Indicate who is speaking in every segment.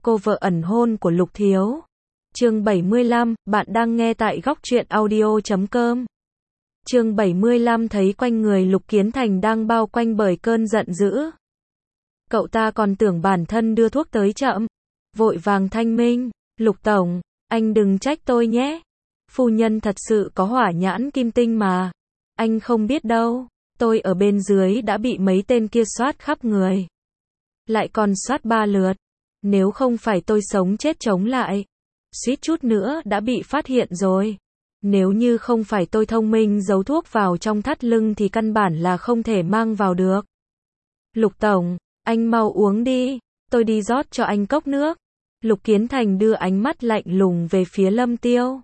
Speaker 1: cô vợ ẩn hôn của Lục Thiếu. Chương 75, bạn đang nghe tại góc truyện audio.com. Chương 75 thấy quanh người Lục Kiến Thành đang bao quanh bởi cơn giận dữ. Cậu ta còn tưởng bản thân đưa thuốc tới chậm. Vội vàng thanh minh, Lục Tổng, anh đừng trách tôi nhé. Phu nhân thật sự có hỏa nhãn kim tinh mà. Anh không biết đâu, tôi ở bên dưới đã bị mấy tên kia soát khắp người. Lại còn soát 3 lượt. Nếu không phải tôi sống chết chống lại, suýt chút nữa đã bị phát hiện rồi. Nếu như không phải tôi thông minh giấu thuốc vào trong thắt lưng thì căn bản là không thể mang vào được. Lục Tổng, anh mau uống đi, tôi đi rót cho anh cốc nước. Lục Kiến Thành đưa ánh mắt lạnh lùng về phía Lâm Tiêu.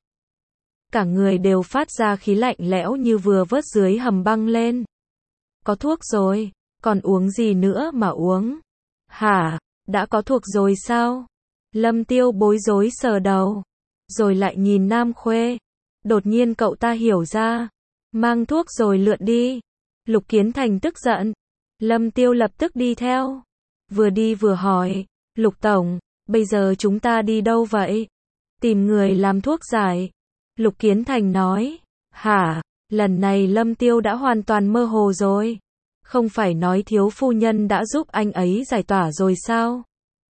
Speaker 1: Cả người đều phát ra khí lạnh lẽo như vừa vớt dưới hầm băng lên. Có thuốc rồi, còn uống gì nữa mà uống? Hả, đã có thuốc rồi sao? Lâm Tiêu bối rối sờ đầu, rồi lại nhìn Nam Khuê. Đột nhiên cậu ta hiểu ra, mang thuốc rồi lượn đi. Lục Kiến Thành tức giận, Lâm Tiêu lập tức đi theo. Vừa đi vừa hỏi, Lục Tổng, bây giờ chúng ta đi đâu vậy? Tìm người làm thuốc giải. Lục Kiến Thành nói, hả, lần này Lâm Tiêu đã hoàn toàn mơ hồ rồi. Không phải nói thiếu phu nhân đã giúp anh ấy giải tỏa rồi sao?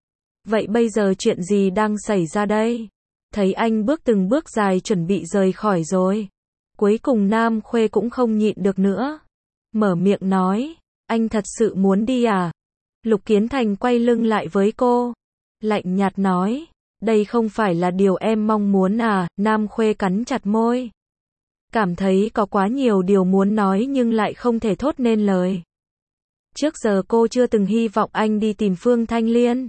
Speaker 1: Vậy bây giờ chuyện gì đang xảy ra đây? Thấy anh bước từng bước dài chuẩn bị rời khỏi rồi. Cuối cùng Nam Khuê cũng không nhịn được nữa. Mở miệng nói, anh thật sự muốn đi à? Lục Kiến Thành quay lưng lại với cô. Lạnh nhạt nói, đây không phải là điều em mong muốn à? Nam Khuê cắn chặt môi. Cảm thấy có quá nhiều điều muốn nói nhưng lại không thể thốt nên lời. Trước giờ cô chưa từng hy vọng anh đi tìm Phương Thanh Liên.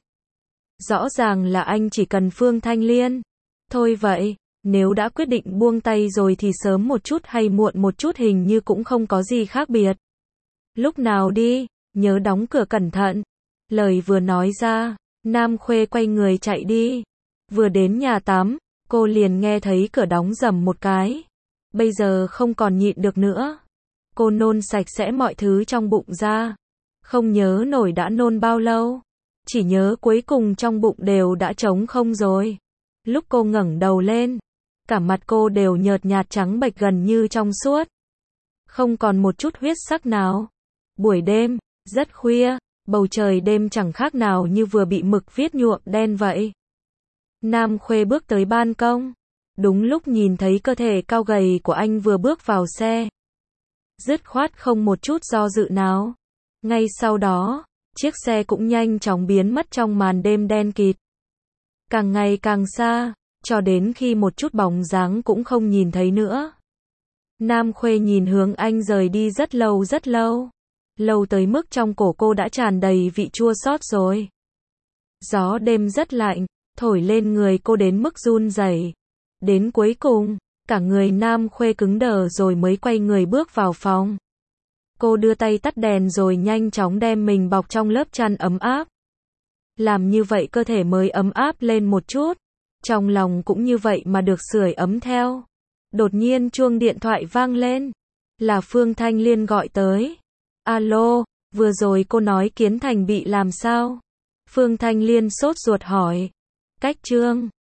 Speaker 1: Rõ ràng là anh chỉ cần Phương Thanh Liên. Thôi vậy, nếu đã quyết định buông tay rồi thì sớm một chút hay muộn một chút hình như cũng không có gì khác biệt. Lúc nào đi, nhớ đóng cửa cẩn thận. Lời vừa nói ra, Nam Khuê quay người chạy đi. Vừa đến nhà tắm, cô liền nghe thấy cửa đóng rầm một cái. Bây giờ không còn nhịn được nữa. Cô nôn sạch sẽ mọi thứ trong bụng ra. Không nhớ nổi đã nôn bao lâu. Chỉ nhớ cuối cùng trong bụng đều đã trống không rồi. Lúc cô ngẩng đầu lên, cả mặt cô đều nhợt nhạt trắng bệch gần như trong suốt. Không còn một chút huyết sắc nào. Buổi đêm, rất khuya, bầu trời đêm chẳng khác nào như vừa bị mực viết nhuộm đen vậy. Nam Khuê bước tới ban công. Đúng lúc nhìn thấy cơ thể cao gầy của anh vừa bước vào xe. Dứt khoát không một chút do dự nào. Ngay sau đó, chiếc xe cũng nhanh chóng biến mất trong màn đêm đen kịt. Càng ngày càng xa, cho đến khi một chút bóng dáng cũng không nhìn thấy nữa. Nam Khuê nhìn hướng anh rời đi rất lâu rất lâu. Lâu tới mức trong cổ cô đã tràn đầy vị chua xót rồi. Gió đêm rất lạnh, thổi lên người cô đến mức run rẩy. Đến cuối cùng, cả người Nam Khuê cứng đờ rồi mới quay người bước vào phòng. Cô đưa tay tắt đèn rồi nhanh chóng đem mình bọc trong lớp chăn ấm áp. Làm như vậy cơ thể mới ấm áp lên một chút. Trong lòng cũng như vậy mà được sưởi ấm theo. Đột nhiên chuông điện thoại vang lên. Là Phương Thanh Liên gọi tới. Alo, vừa rồi cô nói Kiến Thành bị làm sao? Phương Thanh Liên sốt ruột hỏi. Cách Trương.